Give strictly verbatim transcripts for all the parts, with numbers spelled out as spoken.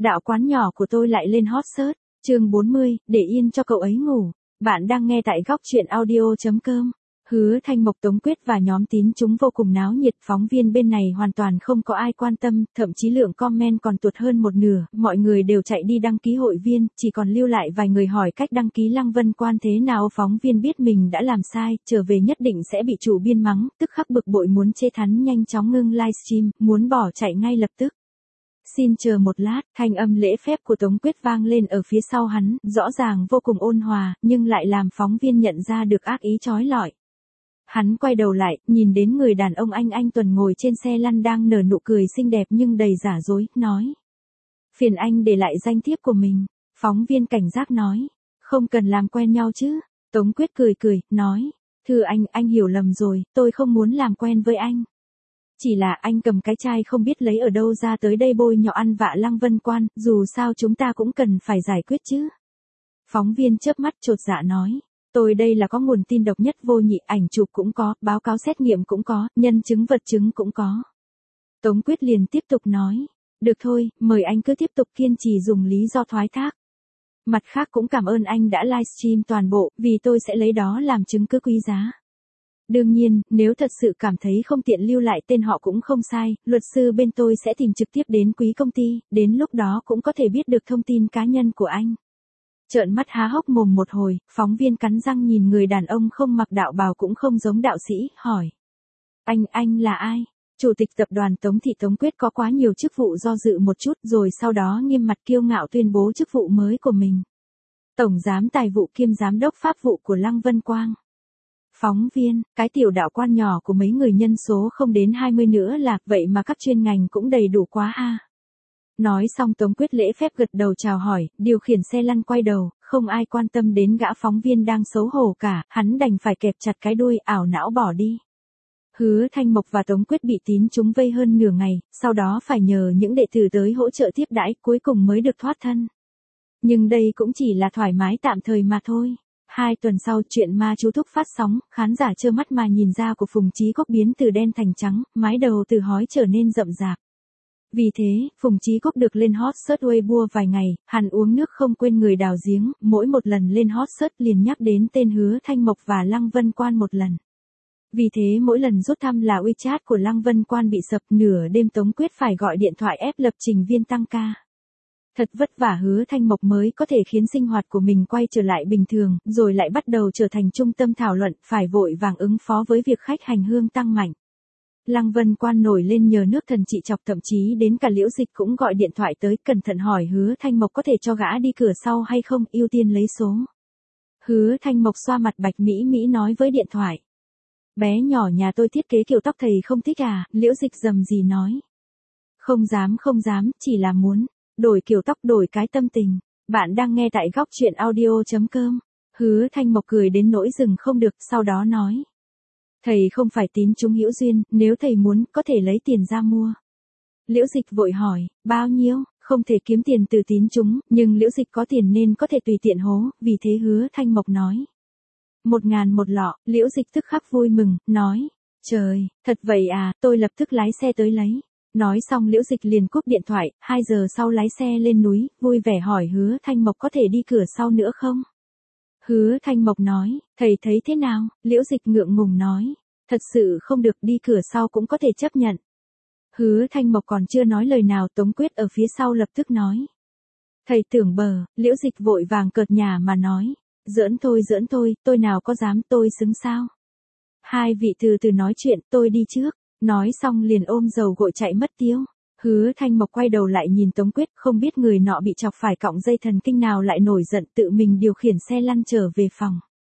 Đạo quán nhỏ của tôi lại lên hot search. Chương bốn mươi, để yên cho cậu ấy ngủ. Bạn đang nghe tại góc truyện audio chấm com. Hứa Thanh Mộc, Tống Quyết và nhóm tín chúng vô cùng náo nhiệt, phóng viên bên này hoàn toàn không có ai quan tâm, thậm chí lượng comment còn tuột hơn một nửa, mọi người đều chạy đi đăng ký hội viên, chỉ còn lưu lại vài người hỏi cách đăng ký Lăng Vân Quan thế nào. Phóng viên biết mình đã làm sai, trở về nhất định sẽ bị chủ biên mắng, tức khắc bực bội muốn chê thắn, nhanh chóng ngưng livestream, muốn bỏ chạy ngay lập tức. Xin chờ một lát, thanh âm lễ phép của Tống Quyết vang lên ở phía sau hắn, rõ ràng vô cùng ôn hòa, nhưng lại làm phóng viên nhận ra được ác ý chói lọi. Hắn quay đầu lại, nhìn đến người đàn ông anh anh tuần ngồi trên xe lăn đang nở nụ cười xinh đẹp nhưng đầy giả dối, nói. Phiền anh để lại danh thiếp của mình. Phóng viên cảnh giác nói. Không cần làm quen nhau chứ. Tống Quyết cười cười, nói. Thưa anh, anh hiểu lầm rồi, tôi không muốn làm quen với anh. Chỉ là anh cầm cái chai không biết lấy ở đâu ra tới đây bôi nhọ ăn vạ Lăng Vân Quan, dù sao chúng ta cũng cần phải giải quyết chứ. Phóng viên chớp mắt chột dạ nói. Tôi đây là có nguồn tin độc nhất vô nhị, ảnh chụp cũng có, báo cáo xét nghiệm cũng có, nhân chứng vật chứng cũng có. Tống Quyết liền tiếp tục nói. Được thôi, mời anh cứ tiếp tục kiên trì dùng lý do thoái thác. Mặt khác cũng cảm ơn anh đã livestream toàn bộ, vì tôi sẽ lấy đó làm chứng cứ quý giá. Đương nhiên, nếu thật sự cảm thấy không tiện lưu lại tên họ cũng không sai, luật sư bên tôi sẽ tìm trực tiếp đến quý công ty, đến lúc đó cũng có thể biết được thông tin cá nhân của anh. Trợn mắt há hốc mồm một hồi, phóng viên cắn răng nhìn người đàn ông không mặc đạo bào cũng không giống đạo sĩ, hỏi. Anh, anh là ai? Chủ tịch tập đoàn Tống Thị Tống Quyết có quá nhiều chức vụ, do dự một chút rồi sau đó nghiêm mặt kiêu ngạo tuyên bố chức vụ mới của mình. Tổng giám tài vụ kiêm giám đốc pháp vụ của Lăng Vân Quang. Phóng viên, cái tiểu đạo quan nhỏ của mấy người nhân số không đến hai mươi nữa là, vậy mà các chuyên ngành cũng đầy đủ quá a. Nói xong Tống Quyết lễ phép gật đầu chào hỏi, điều khiển xe lăn quay đầu, không ai quan tâm đến gã phóng viên đang xấu hổ cả, hắn đành phải kẹp chặt cái đuôi, ảo não bỏ đi. Hứa Thanh Mộc và Tống Quyết bị tín chúng vây hơn nửa ngày, sau đó phải nhờ những đệ tử tới hỗ trợ tiếp đãi, cuối cùng mới được thoát thân. Nhưng đây cũng chỉ là thoải mái tạm thời mà thôi. Hai tuần sau, chuyện Ma Chú Thúc phát sóng, khán giả trơ mắt mà nhìn da của Phùng Chí Cốc biến từ đen thành trắng, mái đầu từ hói trở nên rậm rạp. Vì thế, Phùng Chí Cốc được lên hot search Weibo vài ngày, hắn uống nước không quên người đào giếng, mỗi một lần lên hot search liền nhắc đến tên Hứa Thanh Mộc và Lăng Vân Quan một lần. Vì thế mỗi lần rút thăm là WeChat của Lăng Vân Quan bị sập, nửa đêm Tống Quyết phải gọi điện thoại ép lập trình viên tăng ca. Thật vất vả Hứa Thanh Mộc mới có thể khiến sinh hoạt của mình quay trở lại bình thường, rồi lại bắt đầu trở thành trung tâm thảo luận, phải vội vàng ứng phó với việc khách hành hương tăng mạnh. Lăng Vân Quan nổi lên nhờ nước thần trị chọc, thậm chí đến cả Liễu Dịch cũng gọi điện thoại tới, cẩn thận hỏi Hứa Thanh Mộc có thể cho gã đi cửa sau hay không, ưu tiên lấy số. Hứa Thanh Mộc xoa mặt bạch mỹ mỹ nói với điện thoại. Bé nhỏ nhà tôi thiết kế kiểu tóc thầy không thích à, Liễu Dịch rầm rì nói. Không dám không dám, chỉ là muốn. Đổi kiểu tóc, đổi cái tâm tình. Bạn đang nghe tại góc truyện audio chấm com. Hứa Thanh Mộc cười đến nỗi dừng không được, sau đó nói. Thầy không phải tín chúng hữu duyên, nếu thầy muốn, có thể lấy tiền ra mua. Liễu Dịch vội hỏi, bao nhiêu? Không thể kiếm tiền từ tín chúng, nhưng Liễu Dịch có tiền nên có thể tùy tiện hố, vì thế Hứa Thanh Mộc nói. Một ngàn một lọ, Liễu Dịch tức khắc vui mừng, nói. Trời, thật vậy à, tôi lập tức lái xe tới lấy. Nói xong Liễu Dịch liền cúp điện thoại, hai giờ sau lái xe lên núi, vui vẻ hỏi Hứa Thanh Mộc có thể đi cửa sau nữa không? Hứa Thanh Mộc nói, thầy thấy thế nào? Liễu Dịch ngượng ngùng nói, thật sự không được, đi cửa sau cũng có thể chấp nhận. Hứa Thanh Mộc còn chưa nói lời nào, Tống Quyết ở phía sau lập tức nói. Thầy tưởng bờ, Liễu Dịch vội vàng cợt nhả mà nói, giỡn thôi giỡn thôi, tôi nào có dám, tôi xứng sao? Hai vị từ từ nói chuyện, tôi đi trước. Nói xong liền ôm dầu gội chạy mất tiêu. Hứa Thanh Mộc quay đầu lại nhìn Tống Quyết, không biết người nọ bị chọc phải cọng dây thần kinh nào lại nổi giận, tự mình điều khiển xe lăn trở về phòng.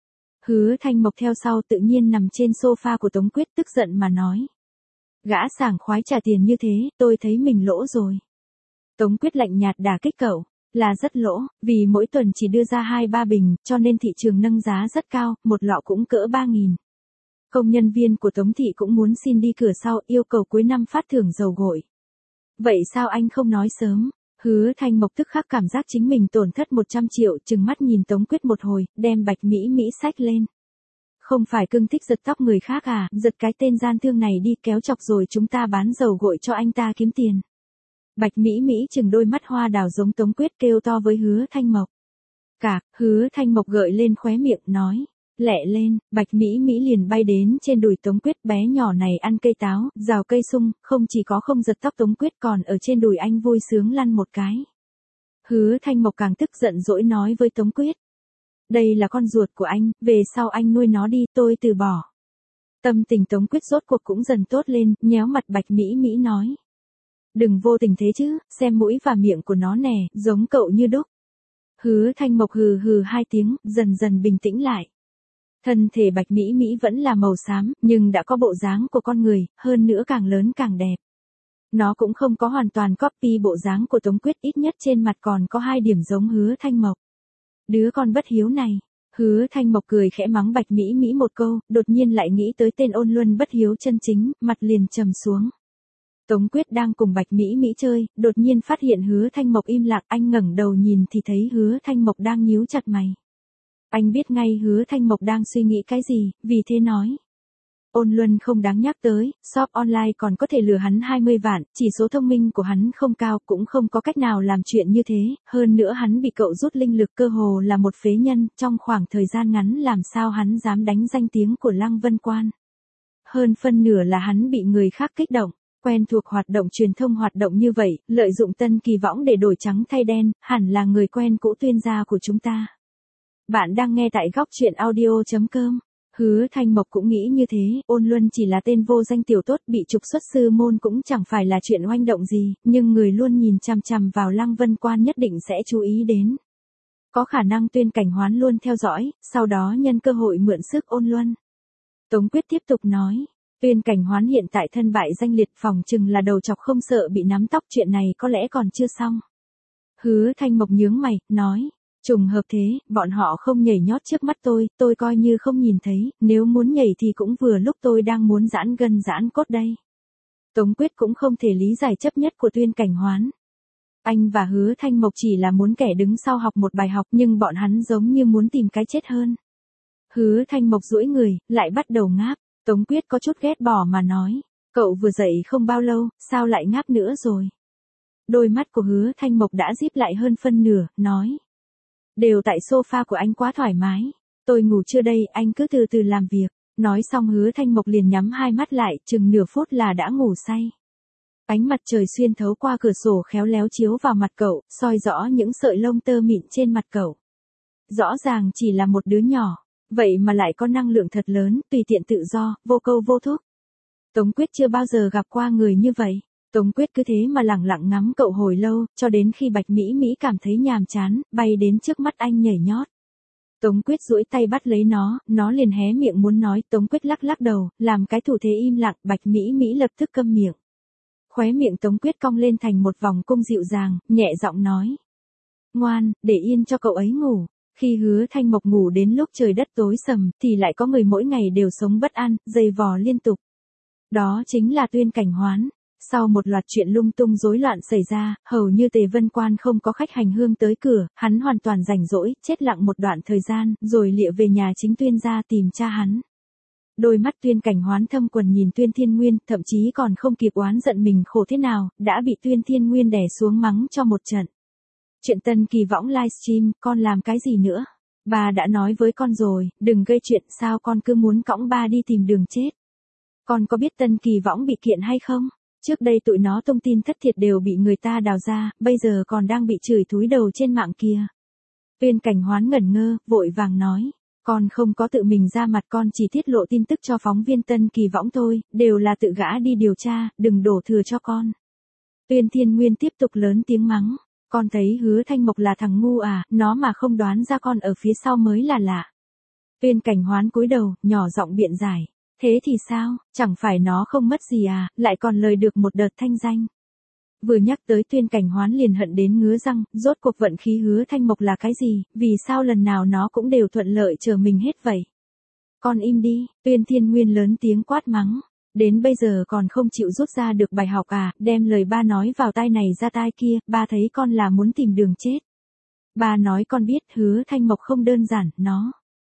Hứa Thanh Mộc theo sau tự nhiên nằm trên sofa của Tống Quyết, tức giận mà nói. Gã sảng khoái trả tiền như thế, tôi thấy mình lỗ rồi. Tống Quyết lạnh nhạt đả kích cậu, là rất lỗ, vì mỗi tuần chỉ đưa ra hai ba bình, cho nên thị trường nâng giá rất cao, một lọ cũng cỡ ba nghìn. Công nhân viên của Tống Thị cũng muốn xin đi cửa sau, yêu cầu cuối năm phát thưởng dầu gội. Vậy sao anh không nói sớm? Hứa Thanh Mộc tức khắc cảm giác chính mình tổn thất một trăm triệu, trừng mắt nhìn Tống Quyết một hồi, đem bạch mỹ mỹ xách lên. Không phải cưng thích giật tóc người khác à, giật cái tên gian thương này đi, kéo chọc rồi chúng ta bán dầu gội cho anh ta kiếm tiền. Bạch Mỹ Mỹ chừng đôi mắt hoa đào giống Tống Quyết kêu to với Hứa Thanh Mộc. Cạc, Hứa Thanh Mộc gợi lên khóe miệng, nói. Lẹ lên, Bạch Mỹ Mỹ liền bay đến trên đùi Tống Quyết, bé nhỏ này ăn cây táo, rào cây sung, không chỉ có không giật tóc Tống Quyết còn ở trên đùi anh vui sướng lăn một cái. Hứa Thanh Mộc càng tức giận dỗi nói với Tống Quyết. Đây là con ruột của anh, về sau anh nuôi nó đi, tôi từ bỏ. Tâm tình Tống Quyết rốt cuộc cũng dần tốt lên, nhéo mặt Bạch Mỹ Mỹ nói. Đừng vô tình thế chứ, xem mũi và miệng của nó nè, giống cậu như đúc. Hứa Thanh Mộc hừ hừ hai tiếng, dần dần bình tĩnh lại. Thân thể Bạch Mỹ Mỹ vẫn là màu xám, nhưng đã có bộ dáng của con người, hơn nữa càng lớn càng đẹp. Nó cũng không có hoàn toàn copy bộ dáng của Tống Quyết, ít nhất trên mặt còn có hai điểm giống Hứa Thanh Mộc. Đứa con bất hiếu này. Hứa Thanh Mộc cười khẽ mắng Bạch Mỹ Mỹ một câu, đột nhiên lại nghĩ tới tên Ôn Luân bất hiếu chân chính, mặt liền trầm xuống. Tống Quyết đang cùng Bạch Mỹ Mỹ chơi, đột nhiên phát hiện Hứa Thanh Mộc im lặng, anh ngẩng đầu nhìn thì thấy Hứa Thanh Mộc đang nhíu chặt mày. Anh biết ngay Hứa Thanh Mộc đang suy nghĩ cái gì, vì thế nói. Ôn Luân không đáng nhắc tới, shop online còn có thể lừa hắn hai mươi vạn, chỉ số thông minh của hắn không cao, cũng không có cách nào làm chuyện như thế, hơn nữa hắn bị cậu rút linh lực, cơ hồ là một phế nhân, trong khoảng thời gian ngắn làm sao hắn dám đánh danh tiếng của Lăng Vân Quan. Hơn phân nửa là hắn bị người khác kích động, quen thuộc hoạt động truyền thông hoạt động như vậy, lợi dụng Tân Kỳ Võng để đổi trắng thay đen, hẳn là người quen cũ Tuyên gia của chúng ta. Bạn đang nghe tại góc truyện audio chấm com. Hứa Thanh Mộc cũng nghĩ như thế, Ôn Luân chỉ là tên vô danh tiểu tốt, bị trục xuất sư môn cũng chẳng phải là chuyện oanh động gì, nhưng người luôn nhìn chằm chằm vào Lăng Vân Quan nhất định sẽ chú ý đến. Có khả năng Tuyên Cảnh Hoán luôn theo dõi, sau đó nhân cơ hội mượn sức Ôn Luân. Tống Quyết tiếp tục nói, Tuyên Cảnh Hoán hiện tại thân bại danh liệt, phòng chừng là đầu chọc không sợ bị nắm tóc, chuyện này có lẽ còn chưa xong. Hứa Thanh Mộc nhướng mày, nói. Trùng hợp thế, bọn họ không nhảy nhót trước mắt tôi, tôi coi như không nhìn thấy, nếu muốn nhảy thì cũng vừa lúc tôi đang muốn giãn gân giãn cốt đây. Tống Quyết cũng không thể lý giải chấp nhất của Tuyên Cảnh Hoán. Anh và Hứa Thanh Mộc chỉ là muốn kẻ đứng sau học một bài học, nhưng bọn hắn giống như muốn tìm cái chết hơn. Hứa Thanh Mộc duỗi người, lại bắt đầu ngáp. Tống Quyết có chút ghét bỏ mà nói, cậu vừa dậy không bao lâu, sao lại ngáp nữa rồi? Đôi mắt của Hứa Thanh Mộc đã díp lại hơn phân nửa, nói. Đều tại sofa của anh quá thoải mái. Tôi ngủ chưa đây, anh cứ từ từ làm việc. Nói xong Hứa Thanh Mộc liền nhắm hai mắt lại, chừng nửa phút là đã ngủ say. Ánh mặt trời xuyên thấu qua cửa sổ khéo léo chiếu vào mặt cậu, soi rõ những sợi lông tơ mịn trên mặt cậu. Rõ ràng chỉ là một đứa nhỏ, vậy mà lại có năng lượng thật lớn, tùy tiện tự do, vô câu vô thúc. Tống Quyết chưa bao giờ gặp qua người như vậy. Tống Quyết cứ thế mà lẳng lặng ngắm cậu hồi lâu, cho đến khi Bạch Mỹ Mỹ cảm thấy nhàm chán, bay đến trước mắt anh nhảy nhót. Tống Quyết duỗi tay bắt lấy nó, nó liền hé miệng muốn nói, Tống Quyết lắc lắc đầu, làm cái thủ thế im lặng, Bạch Mỹ Mỹ lập tức câm miệng. Khóe miệng Tống Quyết cong lên thành một vòng cung dịu dàng, nhẹ giọng nói. Ngoan, để yên cho cậu ấy ngủ. Khi Hứa Thanh Mộc ngủ đến lúc trời đất tối sầm, thì lại có người mỗi ngày đều sống bất an, giày vò liên tục. Đó chính là Tuyên Cảnh Hoán. Sau một loạt chuyện lung tung rối loạn xảy ra, hầu như Tề Vân Quan không có khách hành hương tới cửa, hắn hoàn toàn rảnh rỗi, chết lặng một đoạn thời gian, rồi lịa về nhà chính Tuyên gia tìm cha hắn. Đôi mắt Tuyên Cảnh Hoán thâm quần nhìn Tuyên Thiên Nguyên, thậm chí còn không kịp oán giận mình khổ thế nào, đã bị Tuyên Thiên Nguyên đè xuống mắng cho một trận. Chuyện Tân Kỳ Võng livestream, con làm cái gì nữa? Ba đã nói với con rồi, đừng gây chuyện, sao con cứ muốn cõng ba đi tìm đường chết? Con có biết Tân Kỳ Võng bị kiện hay không? Trước đây tụi nó thông tin thất thiệt đều bị người ta đào ra, bây giờ còn đang bị chửi thúi đầu trên mạng kia. Tuyên Cảnh Hoán ngẩn ngơ, vội vàng nói. Con không có tự mình ra mặt, con chỉ tiết lộ tin tức cho phóng viên Tân Kỳ Võng thôi, đều là tự gã đi điều tra, đừng đổ thừa cho con. Tuyên Thiên Nguyên tiếp tục lớn tiếng mắng. Con thấy Hứa Thanh Mộc là thằng ngu à, nó mà không đoán ra con ở phía sau mới là lạ. Tuyên Cảnh Hoán cúi đầu, nhỏ giọng biện giải. Thế thì sao, chẳng phải nó không mất gì à, lại còn lời được một đợt thanh danh. Vừa nhắc tới Tuyên Cảnh Hoán liền hận đến ngứa răng, rốt cuộc vận khí Hứa Thanh Mộc là cái gì, vì sao lần nào nó cũng đều thuận lợi chờ mình hết vậy. Con im đi, Tuyên Thiên Nguyên lớn tiếng quát mắng. Đến bây giờ còn không chịu rút ra được bài học à, đem lời ba nói vào tai này ra tai kia, ba thấy con là muốn tìm đường chết. Ba nói con biết Hứa Thanh Mộc không đơn giản, nó.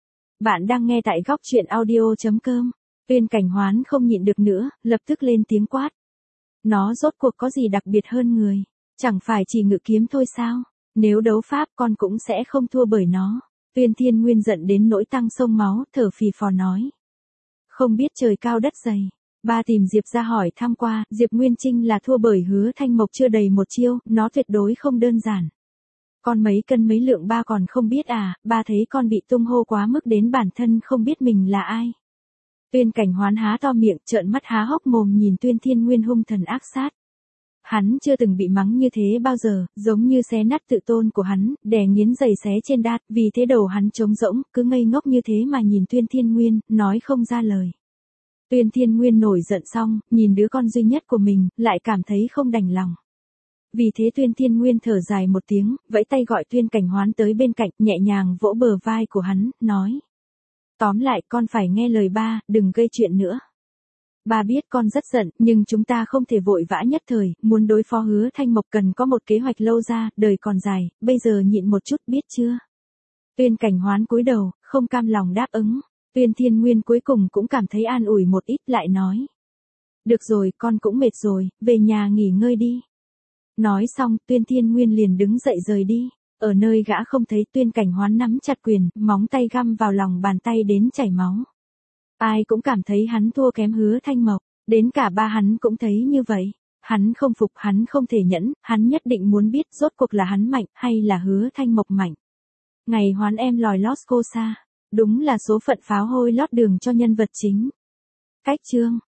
Bạn đang nghe tại góc truyện audio chấm com. Tuyên Cảnh Hoán không nhịn được nữa, lập tức lên tiếng quát. Nó rốt cuộc có gì đặc biệt hơn người? Chẳng phải chỉ ngự kiếm thôi sao? Nếu đấu pháp con cũng sẽ không thua bởi nó. Tuyên Thiên Nguyên giận đến nỗi tăng sông máu, thở phì phò nói. Không biết trời cao đất dày. Ba tìm Diệp ra hỏi thăm qua, Diệp Nguyên Trinh là thua bởi Hứa Thanh Mộc chưa đầy một chiêu, nó tuyệt đối không đơn giản. Con mấy cân mấy lượng ba còn không biết à, ba thấy con bị tung hô quá mức đến bản thân không biết mình là ai. Tuyên Cảnh Hoán há to miệng, trợn mắt há hốc mồm nhìn Tuyên Thiên Nguyên hung thần ác sát. Hắn chưa từng bị mắng như thế bao giờ, giống như xé nát tự tôn của hắn, đè nghiến giày xé trên đát, vì thế đầu hắn trống rỗng, cứ ngây ngốc như thế mà nhìn Tuyên Thiên Nguyên, nói không ra lời. Tuyên Thiên Nguyên nổi giận xong, nhìn đứa con duy nhất của mình, lại cảm thấy không đành lòng. Vì thế Tuyên Thiên Nguyên thở dài một tiếng, vẫy tay gọi Tuyên Cảnh Hoán tới bên cạnh, nhẹ nhàng vỗ bờ vai của hắn, nói. Tóm lại con phải nghe lời ba, đừng gây chuyện nữa. Ba biết con rất giận, nhưng chúng ta không thể vội vã nhất thời, muốn đối phó Hứa Thanh Mộc cần có một kế hoạch lâu ra, đời còn dài, bây giờ nhịn một chút biết chưa? Tuyên Cảnh Hoán cúi đầu, không cam lòng đáp ứng. Tuyên Thiên Nguyên cuối cùng cũng cảm thấy an ủi một ít, lại nói. Được rồi, con cũng mệt rồi, về nhà nghỉ ngơi đi. Nói xong, Tuyên Thiên Nguyên liền đứng dậy rời đi. Ở nơi gã không thấy, Tuyên Cảnh Hoán nắm chặt quyền, móng tay găm vào lòng bàn tay đến chảy máu. Ai cũng cảm thấy hắn thua kém Hứa Thanh Mộc, đến cả ba hắn cũng thấy như vậy. Hắn không phục, hắn không thể nhẫn, hắn nhất định muốn biết rốt cuộc là hắn mạnh hay là Hứa Thanh Mộc mạnh. Ngày Hoán em lòi lót cô xa, đúng là số phận pháo hôi lót đường cho nhân vật chính. Cách chương